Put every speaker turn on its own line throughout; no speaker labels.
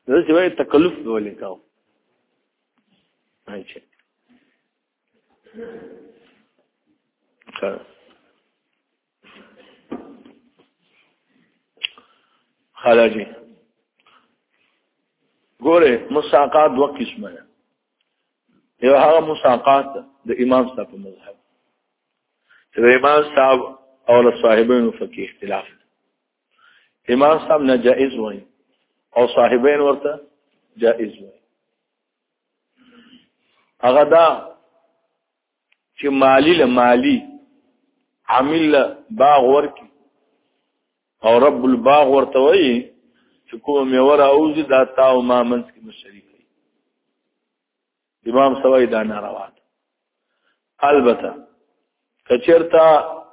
دا چې وایي تکلف به ولې کوو. اچھا خلاجی ګوره مساقات دوه قسمه ده. یو هغه مساقات د امام صاحب په مذهب چې د امام صاحب او له صاحبینو فقهي اختلاف. امام صاحب ناجائز وایي او صاحبین ورته جائز وایي. هغه دا چې مالی عامل باغ ورکی او رب الباغ ورته وایي چې کوم میوه راوځي دا تا او ما منځ کې مشترک وي. امام سوای دا ناروا ده. البته کچرتا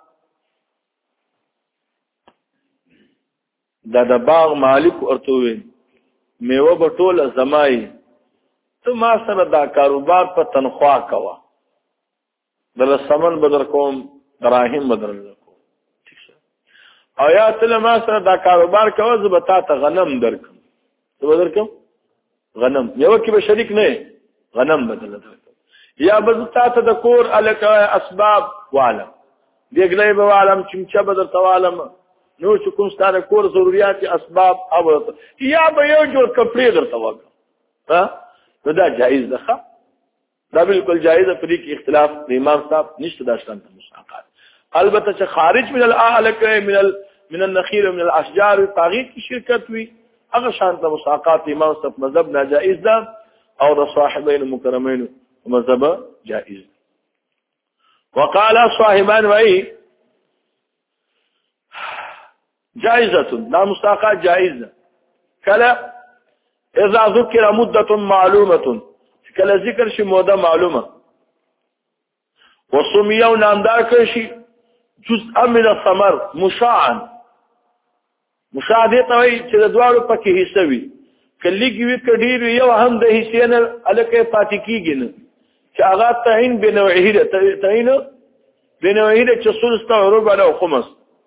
دا د باغ مالک ورته وي میوه به ټوله زمای ته ما سره دا کاروبار په تنخوا کوه دل سمن بدر کوم دراهم بدر کوم او یا تل ما سره دا کاروبار کوه زه به تا ته غنم درکم. څه به درکم؟ غنم. یو کې به شریک نه غنم بدل درکم. یا به تا ته د کور الک اسباب والم دیګلې به والم چمچه بدر توالم نو چې کوم ستاره کور ضرورت اسباب او یا به یو جوړ کپڑے درته وګم. ها دا جائز ده. دا بالکل جائز ده. په دې کې اختلاف د امام صاحب نشته. دا شان مساقات البته چې خارج من الاعلق من النخيل ومن الاشجار طاغیت کی شرکت وی هغه شان د مساقات امام صاحب مذهب ناجائز ده او د صاحبین مکرمین مذهب جائز ده. وقال صاحبان وای جائزه لا مساقات جائزه کله اذا ذکر مده معلومه کله ذکر شي موده معلومه وسميوا نامدار کشي جزء من الثمر مشاعا مشاهده توي چې د دوړو پکې حصہ وي کلیږي وي کډیر یو هم د حصے نه الکه پاتې کیږي نه چې هغه تعین بنوعه ده تعین بنوعه ده چې ثلث ربع او خمس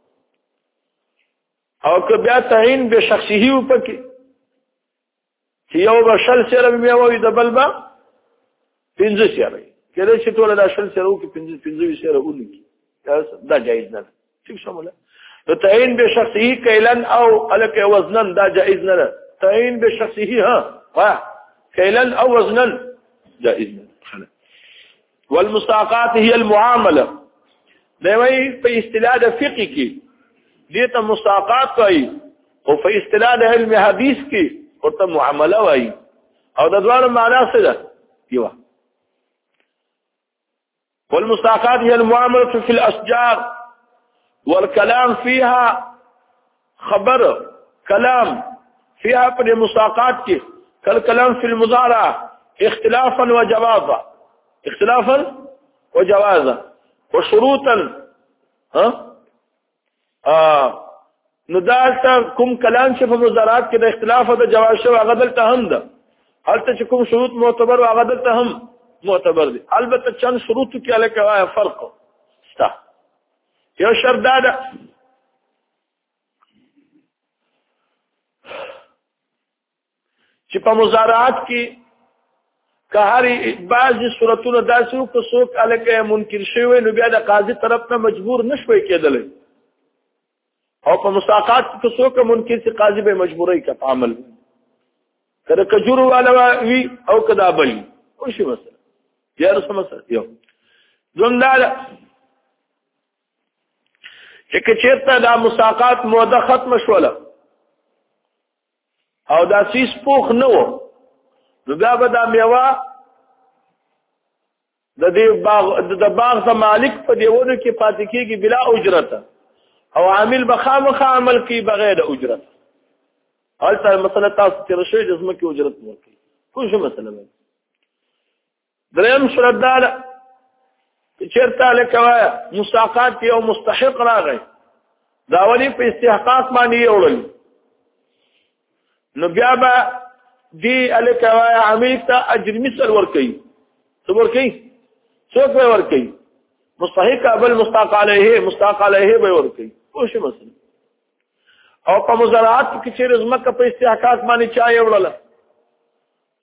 او که بیا تعین به شخصي و پکې چې یو بشل سره بیا وي د بلبا 15 سره کله چې ټول د شل سره او کې 15 سره ونی دا جائز نه. ٹھیک شامل ہے تعین بشخصه کیلن او الک وزنن دا جائز نه. تعین بشخصه ها کیلن او وزنن جائز نه. والمساقات هي المعامله دوی په اصطلاح د فقه کې دې ته مساقات کوي او په اصطلاح د علم حدیث کې ورته معامله وایي او د دوه معنا څه ده یو. والمساقات هي المعاملة في الأشجار والكلام فيها خبر كلام فيها في المساقات كالكلام في المضارعة اختلافا وجوازا وشروطا ندالتا كم كلام شف مضارعات كده اختلاف ده جواز شو اغدلتا هم ده هل تشكم شروط معتبر واغدلتا هم معتبر دي. البته چند شروط کې الکه وای فرق شته. یو شرط دا ده چې په مضارعات کې که هر بعضی صورتونه داسې وو که څوک الکه منکر شوی نو بیا د قاضي طرف نه مجبور نشوي کېدلی او په مساقات کې څوک منکر سي قاضي به مجبورای کا عمل کړه کجور والا وی او کدا بل او شي مثلا یا رسمه یو زمدار چې کچېرته دا مساقات موده ختم شوله او دا سیس پوخ نه و نو بیا به دا میوه د دې باغ د مالک په دیونو کې پاتې کېږي بلا اجرت او عامل بخامخه عمل کوي بغیر اجرت. هلته مثلا تاسو چې رشوي د ځمکې اجرت ورکوي کوم څه مثلا دریم شرط دا چیرته لکه مساقات یو مستحق راغی دا ولی په استحقاق باندې وړل نو بیا به دی الکه عامل ته اجر مثل ورکوي. څه ورکوي؟ څوک به ورکوي؟ مستحق قبل مستحق علیه به ورکوي. خو مثلا او په مزارعات کې چې رزمکه په استحقاق باندې چا وړل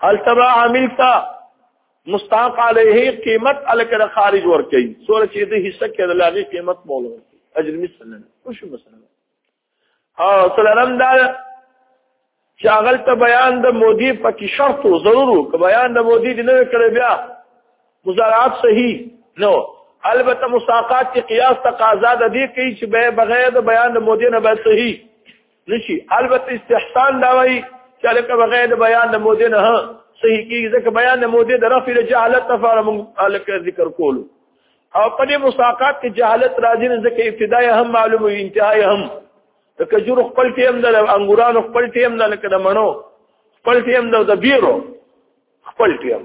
هل تبع عامل تا مستحق علیه قیمت الکه خارج ور کوي سوره چې د حصہ کې د لاغي قیمت مولا اجر مثلا وشو مثلا سلام دا شاغل ته بیان د مودي پکې شرط ضرورو که بیان د مودي نه کړی بیا مزارعات صحیح نو البته مساقات کې قیاس تقاضا د دې کوي چې بغیر د بیان د مودي نه به صحیح نشي البته استحسان دا وایي چې لکه بغیر د بیان د مودي نه صحیح کیږي ځکه بیان د مودي د رفع جهالت لپاره موږ ذکر کولو او په دې مساقات کې جهالت راځي نه ځکه ابتدای هم معلومه وي انتهای هم د کجور خپل ټیم د انګورانو خپل ټیم د لکه د مڼو خپل ټیم د بیرو خپل ټیم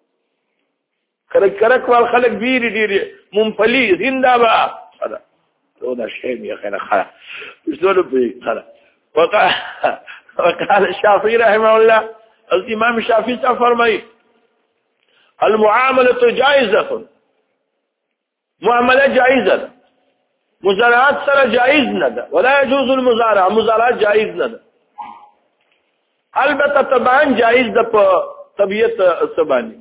کرک وال خلک بیری ډیری ممفلی زنده با خلا دا شی می خنه خلا زول به خلا وقال الشافعي رحمه الله الامام الشافعي فرمای المعامله جائزه معامله جائزه مزارعات سره جائز نه ده ولا يجوز المزارعه مزارعات جائز نه ده البته طبعا جائز ده په طبيعت سباني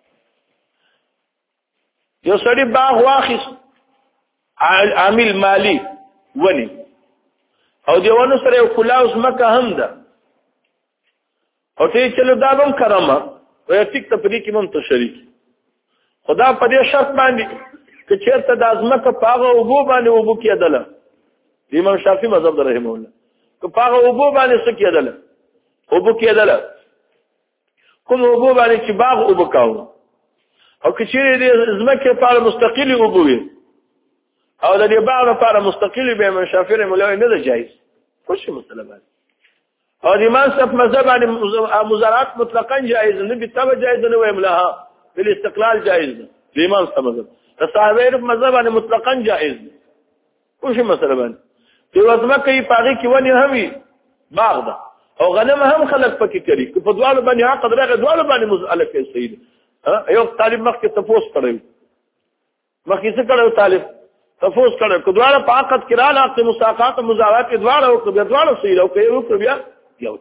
یو سړي باغ واخیس عامل مالی ونی او دیوانو سره یو کلاوس مکه هم ده او ته چلو دا بم کرامه وای ټیک ته پدې کې مم ته شریک خدا په دې شرط باندې چې چیرته د ازمکه پاغه وبو باندې وبو کېدله امام شافعي مذهب رحمه الله که پاغه وبو باندې څه کېدله وبو کېدله کوم وبو باندې چې باغ وبو کاو او که چیرې د ازمکه په مستقلی وبو وي او د دې باغ لپاره مستقلی به امام شافعي رحمه الله نه ده جایز خوش مسله باندې او د امام صاحب مذهب باندې مزارعات مطلقاً جائز نه بالتبع جائز نه ویم لها بالاستقلال جائز ده د امام صاحب مذهب صاحب مذهب باندې مطلقاً جائز ده خوش مسله باندې چې وزمه کوي پاغي کې ونی همي باغ ده او غنم هم خلق پکې کوي په دوالو باندې حق درغه دوالو باندې مسأله کې صحیح ده یو طالب مخکې تفوس کړو مخکې څه کړو طالب تفوس کړو کو دواله په عقد کې را لاقه مساقات او مزارعات کې دواله او کو دواله صحیح او کوي او بیا یو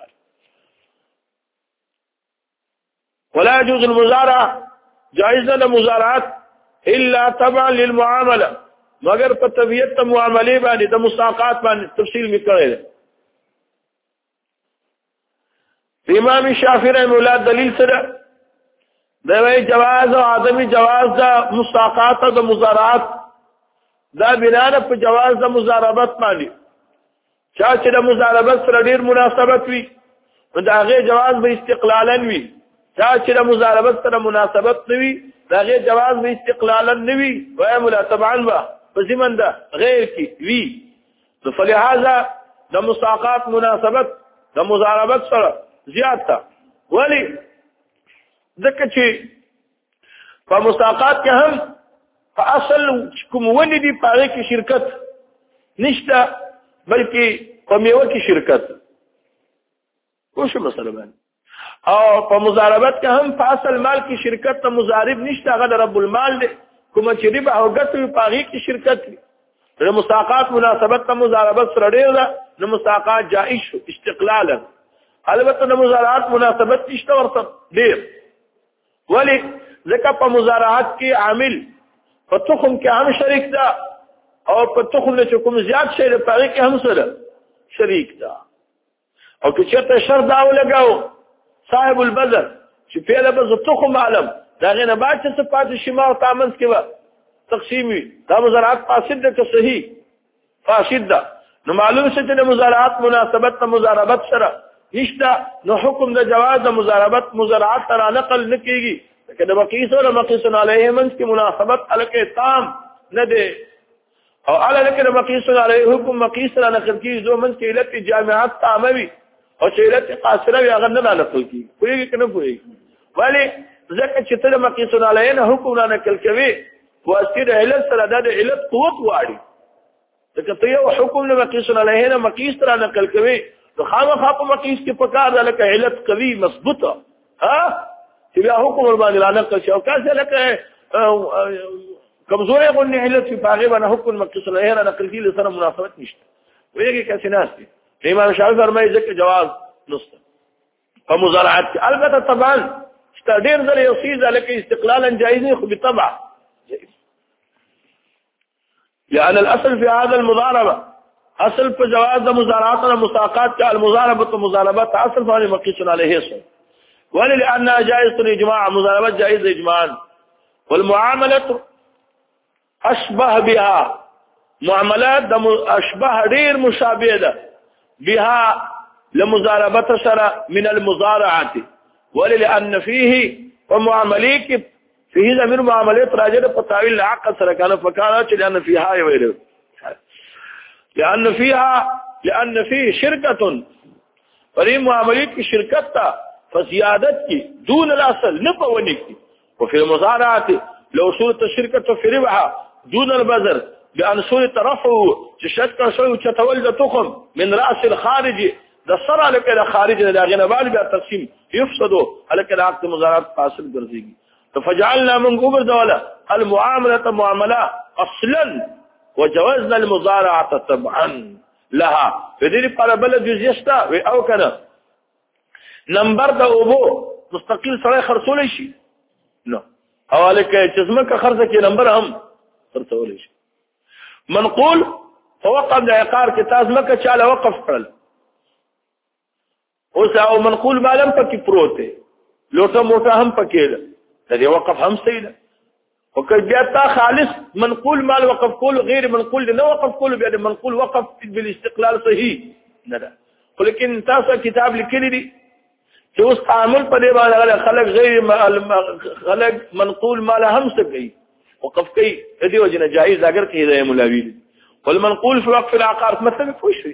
ولا يجوز المزارعه جائزه المزارعات الا تبع للمعامله مگر په طبيعت معاملې باندې د مساقات باندې تفصیل وکړل امام شافعي رحمه الله دلیل سره دوی جواز او عدم جواز د مساقات او د مزارعات دا بناء په جواز د مزاربت باندې چې د مزاربت سره ډیر مناسبت وي دا غي جواز به استقلالا وي چې د مزاربت سره مناسبت نوي دا غي جواز به استقلالا نوي وایملا طبعا بزمن ده غیر کی وی فلهذا د مساقات مناسبت د مزاربت سره زیات تا ولی ځکه چې په مساقات کې هم په اصل کوم ونی دی پاره کې شرکت نشته بلکې په میوه کې شرکت کوم مسله باندې او په مزاربت کې هم په اصل مال کې شرکت ته مزارب نشته هغه رب المال دی کوم چې ربا او ګټه په هغه کې شرکت دی د مساقات مناسبت ته مزاربت سره ډیر ده نو مساقات جائز شو استقلالا البته د مزارعات مناسبت نشته ورته ډیر ولی ځکه په مزارعات کې عامل په تخم کې هم شریک ده او په تخم له کوم زیات شي په هغه کې هم سره شریک ده او که چېرته شر دا ولګاو صاحب البذر چې په له بز تخم عالم دا غنه بعد څه پاتې شما او تامنس کې و تقسیمي دا مزارعات فاسد ده که صحیح فاسد ده نو معلوم څه چې د مزارعات مناسبت ته مزاربت سره نشته نو حکم د جواز د مزاربت مزارعات تر نقل نکېږي که د مقیس او مقیس علیه منس کې مناسبت الکه تام نه ده او الکه د مقیس علیه حکم مقیس را نقل کیږي زو منس کې علت جامعات تاموي او چې علت قاصره وي هغه نه نقل کیږي کوي کنه کوي ولی ځکه چې ته د مقیس علیه نه حکم را نقل کوي واسطه علت سره د علت قوت واړي ځکه ته یو حکم د مقیس علیه نه مقیس را نقل کوي تو خامخا په مقیس کې پکار ده لکه علت قوي مضبوطه ها چې بیا حکم باندې را نقل شي او کاسه لکه کمزوري غونې علت په هغه باندې حکم مقیس علیه نه نقل کیږي سره مناسبت نشته ویږي کاسه ناشته امام شافعي فرمایي ځکه جواز نشته په مزارعات البته طبعا ډېر ځله یو څیز لکه استقلالا جائز نه خو بالطبع جائز. لأن الأصل في هذا المضاربة أصل في جواز مزارعات المساقات كالمزاربة مزاربات أصل فهذا مقيس عليه صحيح ولأنها جائزة الإجماع مزاربات جائزة إجماعا والمعاملة أشبه بها معاملات أشبه غير مشابهة بها لمزاربة سرى من المزارعة ولأن فيه ومعامليك فيه ضمير معاملات راجعة بتاويل العقد سرى كان فكانت لأن فيها يويل لأن فيه شركة فلي معامليك شركتها فزيادتك دون الأصل نبونك وفي المزارعة لو صورت الشركة في ربحها دون البذر بأن صورت رفعه تشتك شوي وتتولد تخم من رأس الخارج ده صرع لك إلى خارج الأغنى بالي بالتقسيم يفسدوا لك إلى عقد مزارعات قاصل برزيقي فجعلنا من قبر دولة المعاملة معاملة أصلا وجوزنا المزارعة طبعا لها فديري قال بلد جزيستا أو كنا نمبر ده أبو مستقيل سراي خرسولي شي نو أولك جزمك خرسك نمبر هم خرسولي شي منقول فوقف لعقار كتاز مكة شعلا وقف قرل او منقول ما لم پکی پروته لوټه موټه هم پکې ده د وقف هم سیده وکړه خالص منقول مال وقف کول غیر منقول نه وقف کول بیا منقول وقف بالاستقلال صحیح نه ده ولیکن تاسو کتاب لیکلی دي چې اوس تعامل په دې باندې خلک غیر خلک منقول مال هم سګي وقف کوي دې وجنه جائز اگر کې ده ملاوی والمنقول في وقف العقار مثلا فوشي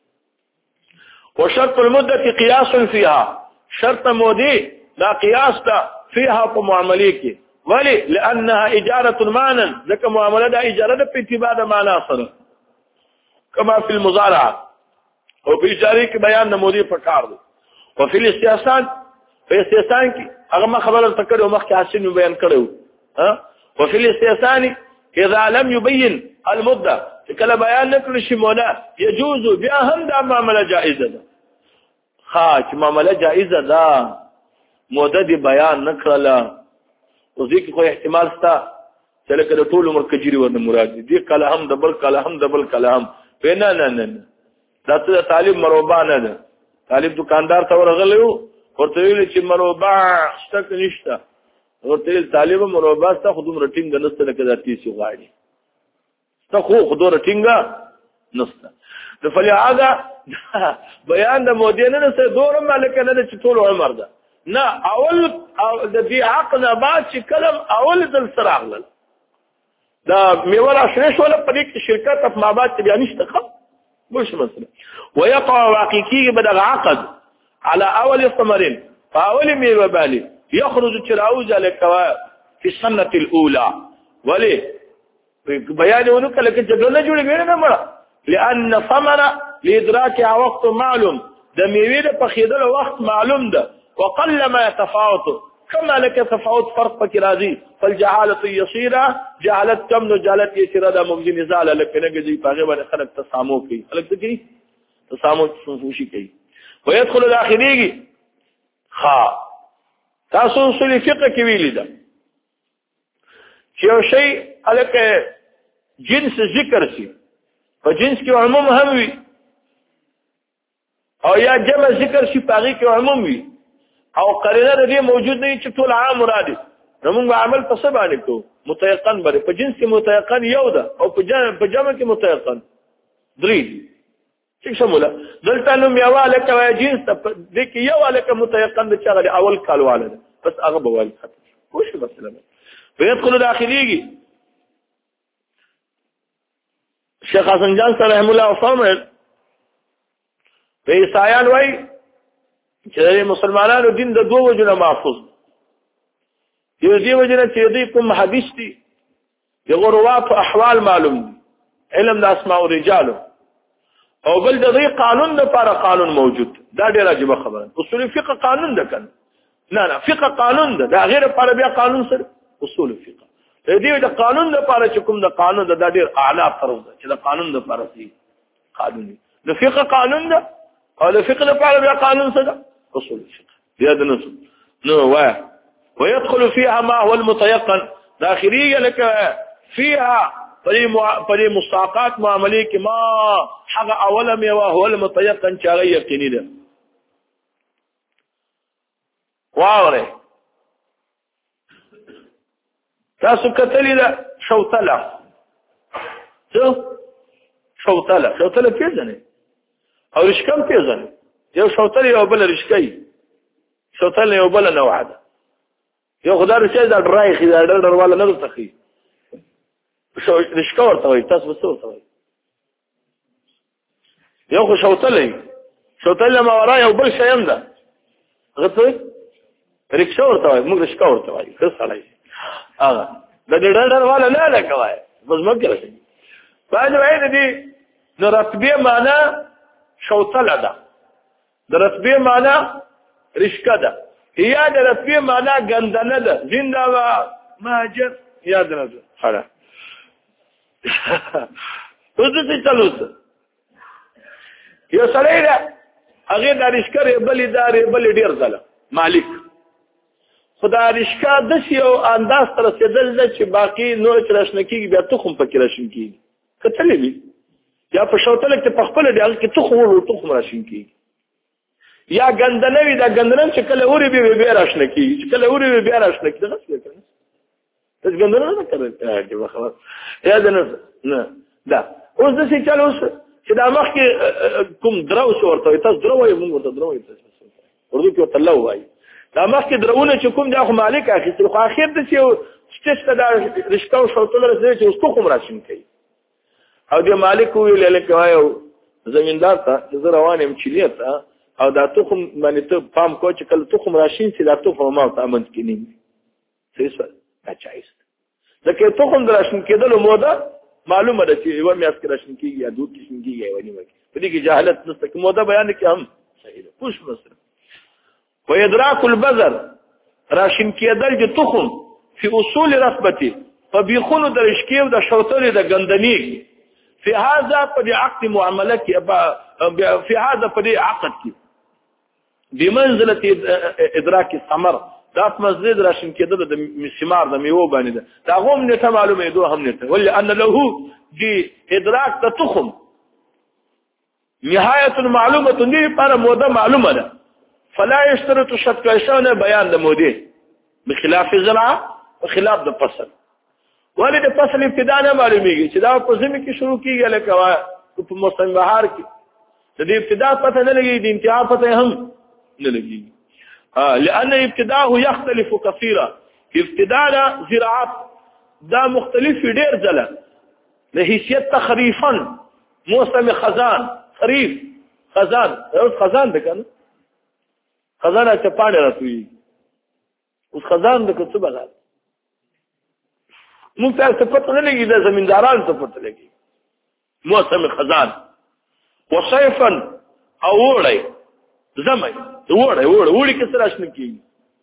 وشرط المدة قياس فيها شرط مودي لا قياس فيها معامليك ولي لأنها إجارة مانا ذلك معاملة إجارة باتباع مانا صنع كما في المزارعة وفي إجاريك بيان مودي فكارد وفي الاستياسان في استياسان أغمى خبر التكر ومخي حسين بيان كريو وفي الاستياسان إذا لم يبين المدة كلا بيان نكر شمونا يجوز بأهم دا معاملة جائزة خاچ معاملة جائزة دا موده دی بیان نکرلا وزیکی کوئی احتمال ستا چلکه دا طول عمر کجیری ورن مراد دی کلهم دبل کلهم دبل کلهم پینا نه دا تا طالب مروبا نه ده طالب دکاندار تا ورغلیو ورطویلی چی مروبا شتا کنشتا ورطویل طالب مروبا ستا خودم رٹینگا نستا لکه دا تیسی غاڑی ستا خودو رٹینگا نستا فلهذا بیان د مودینه نه سره دورم مالک نه چې ټول عمر ده نه اول د دې عقد بعد چې کلم اول د سراغل دا میولا شریش ولا په دې شرکت په مابات بیا نشته مش مثلا ويقع واقعي بدغ عقد على اول الثمرين فاول ميوه بالي يخرج تراوز لك في السنه الاولى ولي بيان ونك لك جدول جوړ غیر نه مړه لأن ثمر لإدراكها وقت معلوم ده ميوه په خیدل وقت معلوم ده وقل ما يتفاوت كما لك تفاوت فرق پکې راځي فالجهاله يصيره جهالت کم نو جهالت يصيره ده ممکن ازاله لکه نه گزي پاغه باندې خلق تسامو کوي خلق کوي تسامو فوشي کوي ويدخل الاخريږي تاسو اصول فقه کې ویل ده چې یو شی الکه جنس ذکر شي په جنس کې عموم هم وي او یا جمع ذکر شي پاغي کې عموم وي او قرینه دې موجود نه چې ټول عام مراد نو موږ عمل په څه باندې کوو متيقن باندې په جنس کې متيقن یو ده او په جمع کې متيقن درې څه شموله دلته نو میواله کوي جنس دې کې یو الکه متيقن د چغه اول کالواله ده بس هغه بوال خوش مثلا ويدخل داخليږي شیخ حسن جان صاحب رحم الله فرمایل په عیسایان وای چې مسلمانانو دین د دوه وجنه محفوظ یو دی وجنه چې دوی کوم حدیث دي یو روات احوال معلوم دي علم د اسماء الرجال او بل د دې قانون لپاره قانون موجود دا ډیره عجیب خبره اصول فقه قانون ده کنه نه فقه قانون ده دا غیر لپاره بیا قانون سره اصول فقه دې د قانون لپاره چې کوم د قانون د ډیر اعلی فرض ده چې د قانون لپاره سي قانوني د فقه قانون ده او د فقه لپاره بیا قانون سره اصول الفقه يا دنس نو ويدخل فيها ما هو المتيقن داخلية لك فيها فلي مستحقات معامليك ما حق اولا ميوا هو المتيقن شاغي يقيني ده واغره تاسو کتلی ده شوتله شوتله پیژنې او رشکم پیژنې یو شوتله یو بل رشکای شوتله یو بل نوع ده یو خدای رشکای دا درایخ دا در والا نه تخي رشکا ورته وي تاسو څه ورته وي یو خو شوتله ما ورا یو بل شیم ده غته رشکا ورته وي موږ رشکا ورته وي څه سړی هغه د ډېر والا نه لګوي بس مګر شي باندې وایي دي د رتبه معنا شوتله ده د رتبه معنا رشکا ده یا د رتبه معنا ګندنه ده زنده وا ماجر یاد نه ده خلاص اوس څه چلوس یو سړی ده هغه د رشکا ریبل دار بل ډیر ځله مالک خدای رشکا د یو انداز تر رسیدل چې باقی نور ترشنکیږي بیا تخم پکې راشین کیږي کتلې وي یا په شوتله کې په خپل ډول کې تخم راشین کیږي یا ګندنوي دا ګندنن چې کله اوري به راشنه کیږي چې کله اوري به راشنه کیږي څه کوي تاسو ګندنه نه کوي چې خلاص یا نه دا اوس د څه چلو چې دا مخکې کوم درو ورته تاسو درو یې موږ ورته درو یې تاسو ورته کې ورته لو وایي دا مخکې درونه چې کوم دا خو مالک اخیستل خو اخر د چې دا رشکا او شوتله رسېږي چې اوس تخم راشین کوي او د مالک ویل لکه وایو زمیندار ته زه روان یم چلیه ته او دا تخم باندې ته پام کو چې کله تخم راشین چې دا تخم ما ته امن کینی څه څه اچایست ځکه تخم دراشین کېدل موده معلومه ده چې یو میاس کې راشین کیږي یا دوه کیږي کیږي ونی مګي په دې کې جهالت نشته کې موده بیان کې هم صحیح ده خوش مسله و ادراک البذر راشین کېدل د تخم فی اصول رتبته فبيخونو د رشکیو د شوتلې د ګندنی فی هذا قد عقد معامله کې فی هذا قد عقد کې بمنزله ادراک الثمر دا مسجد راشن کېدل د ثمار د میوه باندې ده دا هم نه معلومه دوه هم نه ولې ان له دي ادراک د تخم نهایت معلومه دي پر موده معلومه ده فلا يشترط شرط عشان بیان د موده بخلاف الزرع وخلاف د فصل ولې د فصل ابتدا نه معلومیږي چې دا په زمي کې شروع کیږي لکه په موسم بهار کې د دې ابتدا پته نه لګي د انتها پته هم نه لګي لأن ابتداءه يختلف كثيرا ابتداء زراعات دا مختلف ډیر ځله له حیثیت تخریفا موسم خزان خریف خزان اوس خزان ده کنه خزانه چپاړه راځي اوس خزان ده څه بغا موږ ته پته نه لګي د زمیندارانو ته پته لګي موسم خزان وصيفا او وړي زمي وړي کې سره شنه کیږي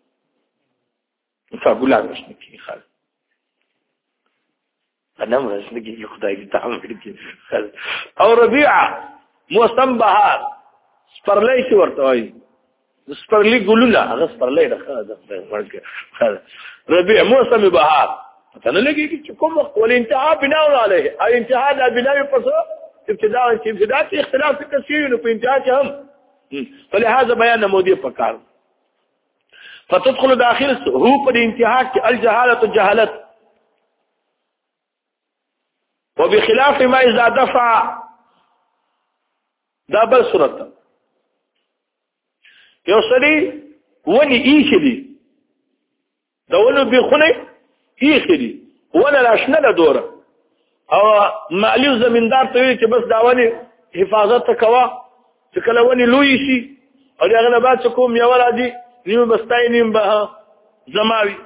فګولان شنه کیږي خال انا مرشنه کیږي خدای دې تعامل کړي او ربيعه موسم بهار سپرلې شي ورته وایي سپرلې ګلونه هغه سپرلې ده ربيع موسم بهار فتنه لګي چې کوم وخت ول انتهاء بناء عليه اي انتهاء د بناء په ابتداء اختلاف كثير في انتهاء هم فلهذا بيان مودي فكار فتدخل داخل هو قد انتهاء الجهاله الجهالت وبخلاف ما اذا دفع دابل صورت یو سړي ونی ایخدي داونه بخونه ایخدي ولا لاشنه له دوره او مالی زمیندار ته چې بس داوني حفاظت کوا چې کله ونی لوی شي او هغه نه بعد کوم یو راځي نیو مستاینیم به زماوي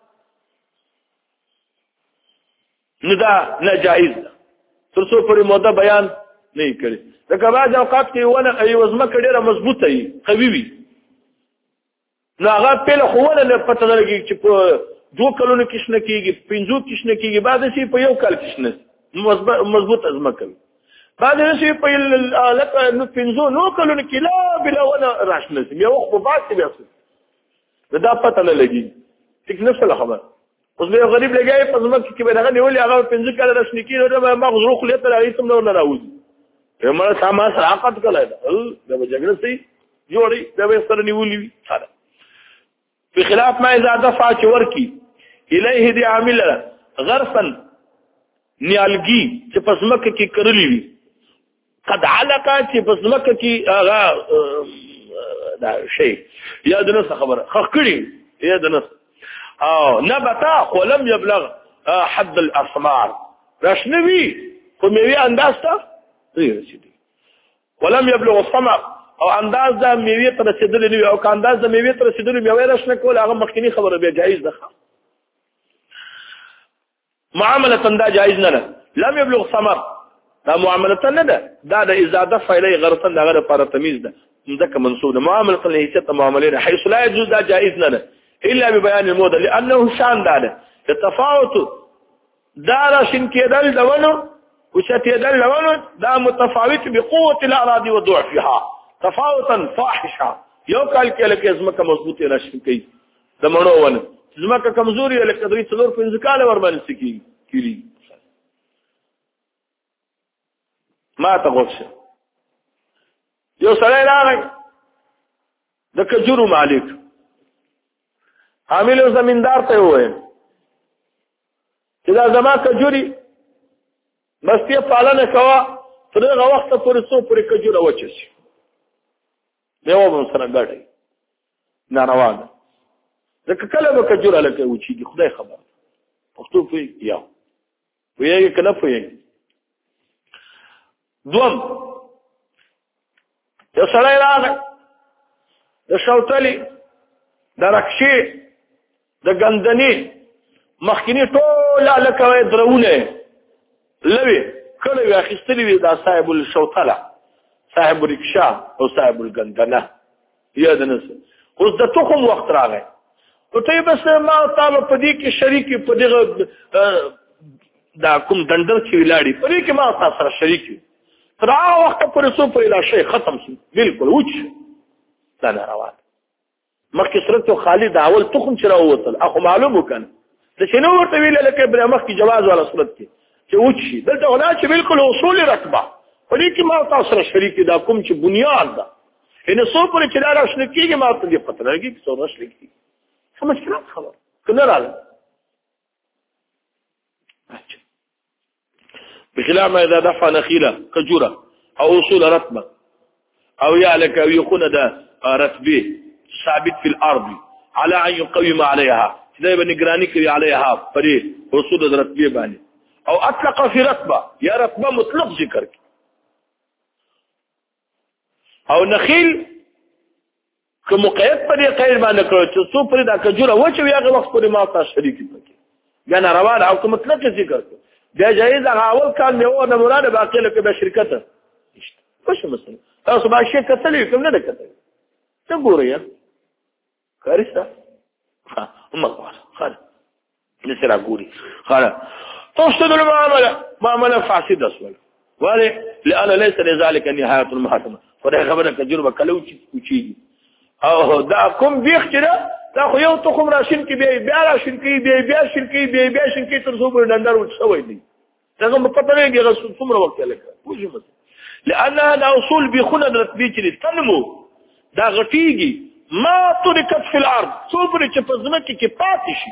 ندا ناجایز ترڅو پر موده بیان نه کړي دا کبا د اوقات کې ونه ای وزمه کډیره مضبوطه وي قوي وي نو هغه په خوونه نه پته لګي چې په 2 کلونو کې شنه کیږي 5 کې شنه کیږي بعد شي په یو کال کې شنه مضبوط ازمه کوي بعد نشي په لکه نو پنځو نو کلونه کې لا بلا ونه راشنه یو وخت په بعد بیا څه دا پته نه لګي ټیک نه څه خبر اوس به غریب لګي په ځمکه کې به دغه نیولې هغه 15 کاله راشنه کې نو ما مغز روخ لته راځي سم نه راوځي همړ سامان سراقت کړه دا جګړه سي جوړي دا به سره نیولې وي سره په خلاف ما اذا دفع چورکی الیه دی عامل غرفا نیالګي چې په ځمکه کې کرلې وي قد علق چې په ځمکه کې هغه دا شی یا د نس خبره خکړي یا د نس او نبتا ولم يبلغ حد الاسمار راشنوي په میوه انداز ته رسیدي ولم يبلغ الثمر او انداز د میوه تر رسیدلې نه او انداز د میوه تر رسیدلې میوه راشنه کول هغه مخکنی خبره به جایز ده معامله دا جایز نه لم يبلغ ثمر دا معامله نه ده دا د ازاده فعلی غرضن دغه لپاره تمیز ده ځکه منسوب ده معامله له هیڅ معاملې حيث لا يجوز دا جائز نه ده الا ببيان الموضع لانه شان ده التفاوت دار شن کېدل دونه او شتېدل دونه دا متفاوت بقوه الاراضي وضعفها تفاوتا فاحشا یو کال کې لکه ازمکه مضبوطه راشن کوي د مړو ونه ازمکه کمزوري لکه درې څلور پنځه کال ور باندې سکی کیږي ما تغوښه یو سړی راغی د کجورو مالک حامل زمیندار ته وویل چې دا زما کجوري مستی پالنه کوا تر هغه وخت پورې څو پورې کجوره وچه شي دیو به سره ګټي ناروا ده ځکه کله به کجوره لکه وچیږي خدای خبر پښتو په یو ویږي کله پوهیږي دوم یو سړی راغی د شوتلې د رکشې د ګندنې مخکنی ټول لکه درونه لوي کله وي اخیستلې وي دا صاحب الشوتله صاحب رکشا او صاحب الګندنه یا د نس اوس د تخم وخت راغی او ته بس ما تعالی په دې کې شریک په دغه دا کوم دندر چې ولاړی په دې کې ما تاسو سره شریک تر هغه وخت پورې څو په لا شي ختم شي بالکل وچ دا نه روان مخکې سره خالد اول تخم چې راووتل اخو معلوم وکنه د شنو ورته ویل لکه بل مخکې جواز ولا صورت کې چې وچ شي دلته ولا چې بالکل اصول رتبه په دې کې ما تاسو سره شریک دا کوم چې بنیاد ده ان څو پورې چې دا راشنه کېږي ما ته دې پته لګي چې څو راشنه کېږي سمجھ کړه خبر کنه رااله بخلاف ما اذا دفع نخيله كجوره او اصول رتبه او يعلك او يكون ده رتبه ثابت في الارض على ان يقوم عليها ده بنگرانی کوي عليها پرې اصول رتبه باندې او اطلق في رتبه يا رتبه مطلق ذکر کی او نخیل که مقید پرې قید باندې کړو چې څو پرې دا کجوره وچو هغه وخت پرې ما تاسو شریک پکې یا نه روان او که مطلق ذکر کو دا جایز هغه اول کال مې و نه مراد باقي لکه به شرکت څه مثلا تاسو به شي کتلې کوم نه کتلې څه ګورئ کارسته هم خلاص نسرا ګوري خلاص تفسد المعامله فاسده سوال ولی لأن ليس لذلك نهايه المحاكمه خدای خبره تجربه کلو چی او دا کوم بیخ چې دا خو یو تخم راشین کې بیا راشین کې بیا شین کې بیا شین کې تر څو بر نندر وڅوي دي دا کوم په پته کې رسول څومره وخت لګا وځي لأن هذا اصول بخند رتبه چې تنمو دا غټيږي ما تركت في الارض صبر چې په ځمکه کې پاتې شي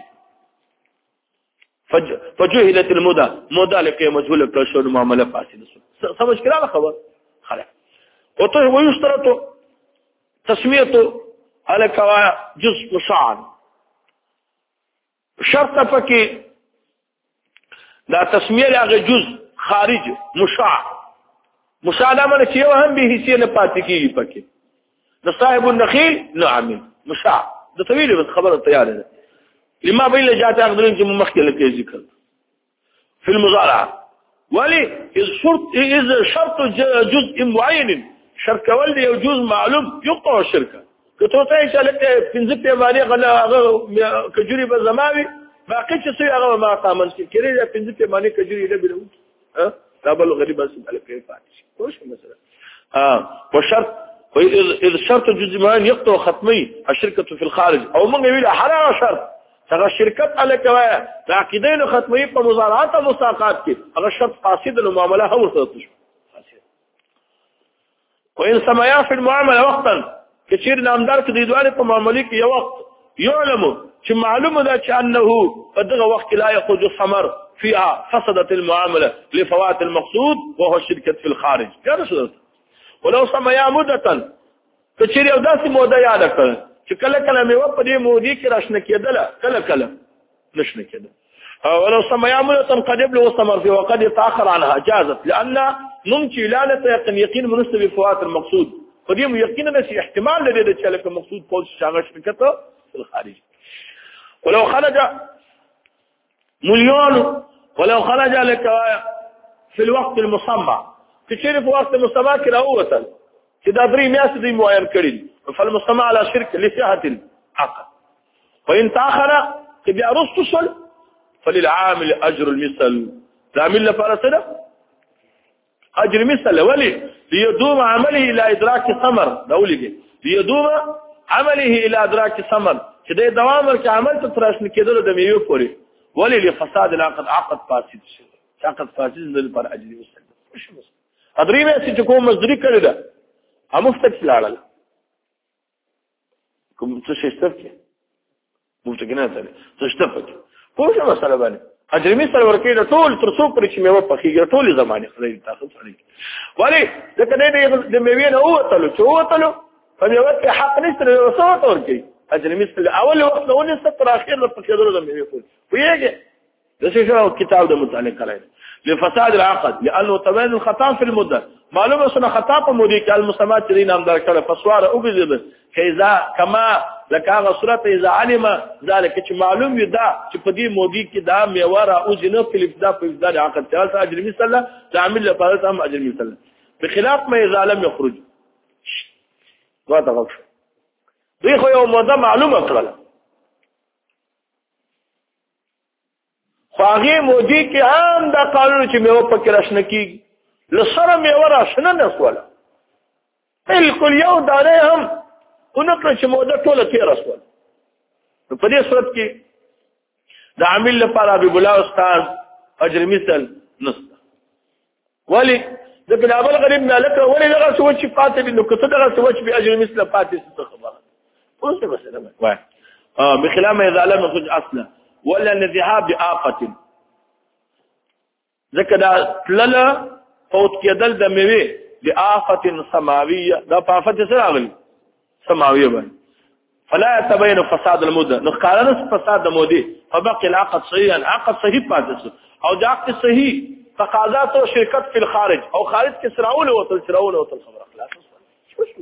فجهلت المدى لکه مجهول کړ شو معامله فاسده سمجھ کړه خبر خلاص وته ويشترط تسميته على جزء مشاع شرط پکې دا تسمیه له جزء خارج مشاع دا معنی چې هم به حصے نه پاتې کیږي پکې د صاحب النخيل نعم مشاع د طويل بس خبره تیار ده لما بين جاءت اقدرين چې مخکله کې ذکر في المضارعه ولي اذا شرط جزء معين شركه ولدي او جزء معلوم يقطع الشركه کته ته چې لکه پنځه پیمانه غلا کجوري په زماوي باقي چې څه هغه ما تامن کې کړي پنځه پیمانه کجوري له بلو دا بل غریب بس الکه فاتش خوش مثلا وشرط اذا شرط جزمان يقطع ختمي الشركه في الخارج او من ویل حرام شرط هغه شرکت الکه دا عقیدین ختمي په مزارعات او مساقات کې هغه شرط فاسد المعامله هم ورته فاسد وان سمایا في المعامله وقتا كثير نامدار کې د دوه په معاملې کې یو وخت يعلم چې معلومه ده چې انه په دغه وخت لا يخرج الثمر فيها فسدت المعامله لفوات المقصود وهو الشركه في الخارج كذا ولو سمایا مدة كثير یو داسې موده یاد کړ چې کله کله میوه په دې مودې کې راشنه کېدله کله کله نشنه کېده ولو سمایا مدة قد يبلغ الثمر فيه وقد يتاخر عنها جازت لان ممكن لا يقين مناسب بفوات المقصود قديم يقينا نسي احتمال لديه چې لکه مقصود پوز شاغل شرکته في الخارج ولو خرج مليون ولو خرج لك في الوقت المسمى كثير في وقت المسمى كده هو وصل كده دري مياس دي معين كريم فالمسمى على شركه لصحه العقد وان تاخر كبي ارسل فللعامل اجر المثل العامل لفرسده اجر مثل ولي ليدوم عمله الى ادراك ثمر دولي ليدوم عمله الى ادراك ثمر كده دوام ورکه عمل ته تراشن کېدل د میوه پورې ولي لفساد العقد عقد فاسد شي عقد فاسد لپاره اجر مثل مش ادري مې چې کوم مزدوري کړی ده امفتک لاړل کوم څه شته کې مفتکنه ته څه شته پکې پوه شو مسله باندې اجر مثل ورکه د ټول تر څو پر چې میوه پخېږي ټول زمانه خدای تاسو سره ولي ځکه د میوه نه وته په میوه کې حق نشته وسوت ورکه اجر مثل اول وقت لو نستر اخر له پکېدل د میوه کوي ویږي د څه شو کتاب د متعلق کړی لفساد العقد لانه تبين الخطا في المده معلومه سنه خطا په مودي کې المسمات دي نام در کړه فسوار او بذب کیزا کما لکه صورت اذا علم ذلك چې معلوم یدا چې په دې مودي کې دا میوه را او جنو په ابتدا په ابتدا عقد ثالث اجر مثل تعمل لفظ هم اجر مثل بخلاف ما اذا لم يخرج واضح دوی خو یو موده معلومه کړل خو هغه مودي کې هم دا قانون چې میوه پکې راشنه کیږي لسره میوه راشنه نه کوله بالکل یو دانه هم اونکه چې موده ټوله تیر رسول په دې صورت کې د عامل لپاره به بلا استاد اجر مثل نسته ولی ذکر اول غریب نه لکه ولی دغه سوچ پاتې نو کته دغه سوچ به اجر مثل پاتې څه خبره اوس څه مسله وای بخلاف اذا لم يخرج اصلا ولا الذهاب بآفه ذکر تللا فوت کېدل د میوه بآفه سماويه دا آفه سره راغلي سماويه باندې فلا يتبين فساد المده نو قارن فساد د مودي فبقي العقد صحيحا عقد صحيح پاتې او د عقد صحيح تقاضات او شرکت في الخارج او خارج کې سراول او تل خبر اخلاص شو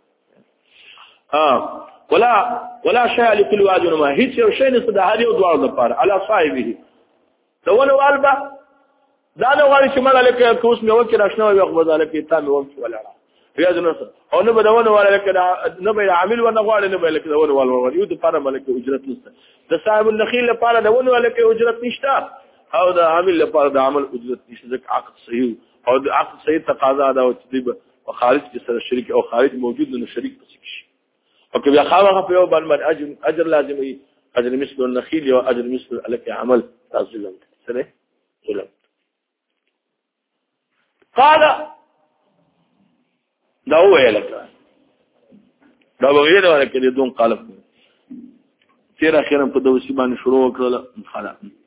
مثلا ولا شيء لكل واجب ما هیڅ یو شی نشته د هر یو دوار لپاره على صاحبه دونه والبا دا نه غواړي چې مال لکه کوس مې وکړ راشنه وي خو ځاله کې تام وکړ ولا ریاض نو او نه بدونه ولا لکه نه به عامل ونه غواړي نه به لکه دونه ولا یو د لپاره ملک اجرت نشته د صاحب النخيل لپاره دونه ولا لکه اجرت نشته او د عامل لپاره د عمل اجرت نشته ځکه عقد صحیح او د عقد صحیح تقاضا دا او چې او خارج کې سره شریک او خارج موجود نو شریک پسې شي او که بیا خامخا په یو باندې اجر لازمي اجر مثل النخيل او اجر مثل لکه عمل تاسو سره ظلم قال دا ویل دا ویل ورکړي دون قالب تیر اخیرا په دوسی باندې شروع کړل خلاص